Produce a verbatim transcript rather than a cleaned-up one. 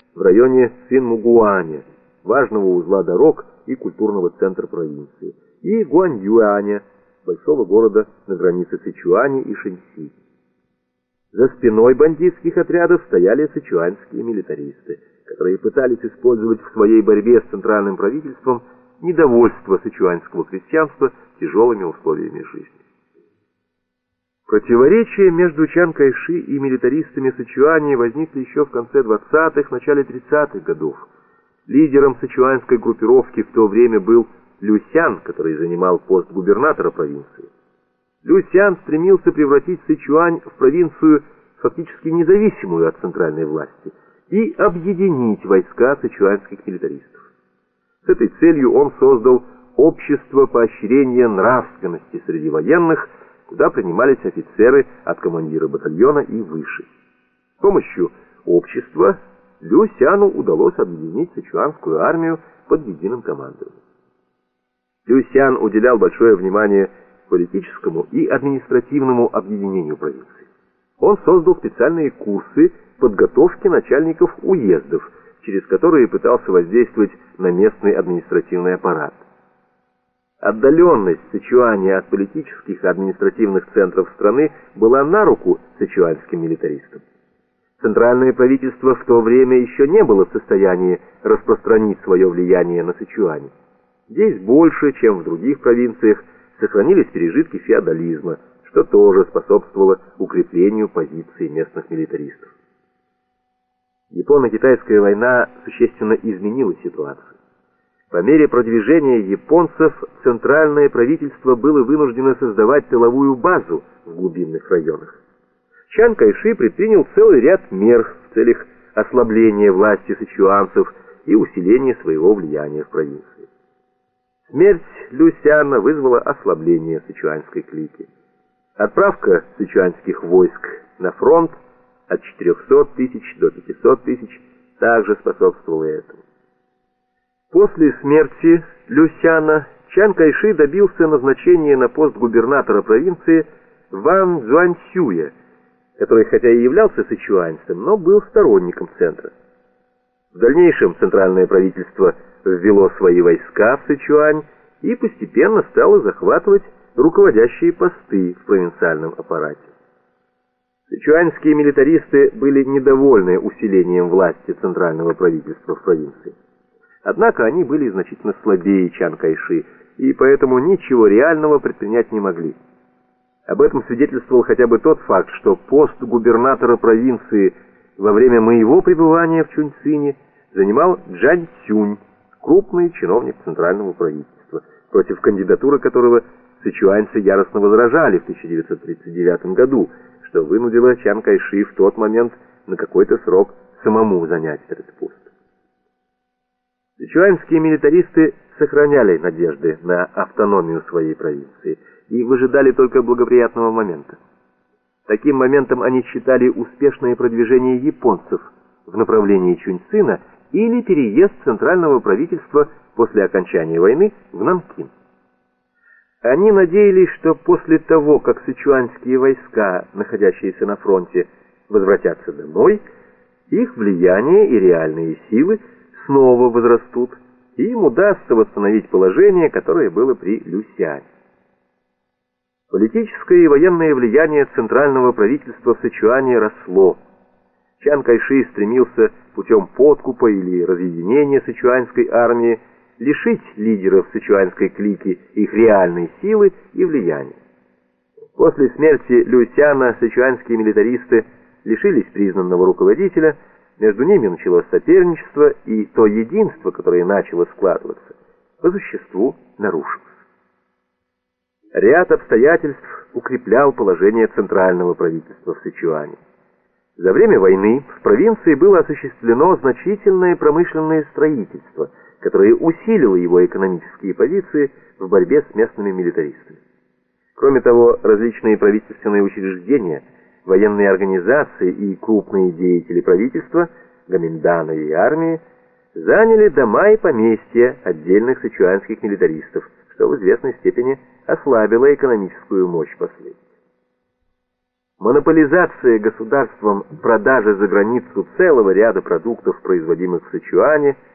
в районе Цинмугуаня, важного узла дорог и культурного центра провинции, и Гуаньюаня, большого города на границе Сычуани и Шэньси. За спиной бандитских отрядов стояли сычуанские милитаристы, которые пытались использовать в своей борьбе с центральным правительством недовольство сычуанского крестьянства тяжелыми условиями жизни. Противоречия между Чан Кайши и милитаристами Сычуани возникли еще в конце двадцатых, начале тридцатых годов. Лидером сычуанской группировки в то время был Лю Сян, который занимал пост губернатора провинции. Лю Сян стремился превратить Сычуань в провинцию, фактически независимую от центральной власти, и объединить войска сычуанских милитаристов. С этой целью он создал общество поощрения нравственности среди военных, куда принимались офицеры от командира батальона и выше. С помощью общества Лю Сяну удалось объединить сычуанскую армию под единым командованием. Лю Сян уделял большое внимание политическому и административному объединению провинции. Он создал специальные курсы подготовки начальников уездов, через которые пытался воздействовать на местный административный аппарат. Отдаленность Сычуани от политических и административных центров страны была на руку сычуанским милитаристам. Центральное правительство в то время еще не было в состоянии распространить свое влияние на Сычуань. Здесь больше, чем в других провинциях, сохранились пережитки феодализма, что тоже способствовало укреплению позиций местных милитаристов. Японо-китайская война существенно изменила ситуацию. По мере продвижения японцев центральное правительство было вынуждено создавать тыловую базу в глубинных районах. Чан Кайши предпринял целый ряд мер в целях ослабления власти сычуанцев и усиления своего влияния в провинции. Смерть Лю Сяна вызвала ослабление сычуанской клики. Отправка сычуанских войск на фронт от четырехсот тысяч до пятисот тысяч также способствовала этому. После смерти Лю Сяна Чан Кайши добился назначения на пост губернатора провинции Ван Цзуаньсюя, который хотя и являлся сычуанцем, но был сторонником центра. В дальнейшем центральное правительство ввело свои войска в Сычуань и постепенно стало захватывать руководящие посты в провинциальном аппарате. Сычуаньские милитаристы были недовольны усилением власти центрального правительства в провинции. Однако они были значительно слабее Чан Кайши, и поэтому ничего реального предпринять не могли. Об этом свидетельствовал хотя бы тот факт, что пост губернатора провинции во время моего пребывания в Чуньцине занимал Джань Цюнь, крупный чиновник центрального правительства, против кандидатуры которого сычуаньцы яростно возражали в тысяча девятьсот тридцать девятом году, что вынудило Чан Кайши в тот момент на какой-то срок самому занять этот пост. Сычуаньские милитаристы сохраняли надежды на автономию своей провинции и выжидали только благоприятного момента. Таким моментом они считали успешное продвижение японцев в направлении Чуньцина или переезд центрального правительства после окончания войны в Нанкин. Они надеялись, что после того, как сычуаньские войска, находящиеся на фронте, возвратятся домой, их влияние и реальные силы снова возрастут, и им удастся восстановить положение, которое было при Лю Сяне. Политическое и военное влияние центрального правительства в Сычуане росло. Чан Кайши стремился путем подкупа или разъединения сычуаньской армии лишить лидеров сычуаньской клики их реальной силы и влияния. После смерти Лю Сяна сычуаньские милитаристы лишились признанного руководителя, между ними началось соперничество, и то единство, которое начало складываться, по существу нарушилось. Ряд обстоятельств укреплял положение центрального правительства в Сычуане. За время войны в провинции было осуществлено значительное промышленное строительство, которое усилило его экономические позиции в борьбе с местными милитаристами. Кроме того, различные правительственные учреждения, военные организации и крупные деятели правительства, гоминдана и армии, заняли дома и поместья отдельных сычуанских милитаристов, что в известной степени ослабило экономическую мощь последних. Монополизация государством продажи за границу целого ряда продуктов, производимых в Сычуане,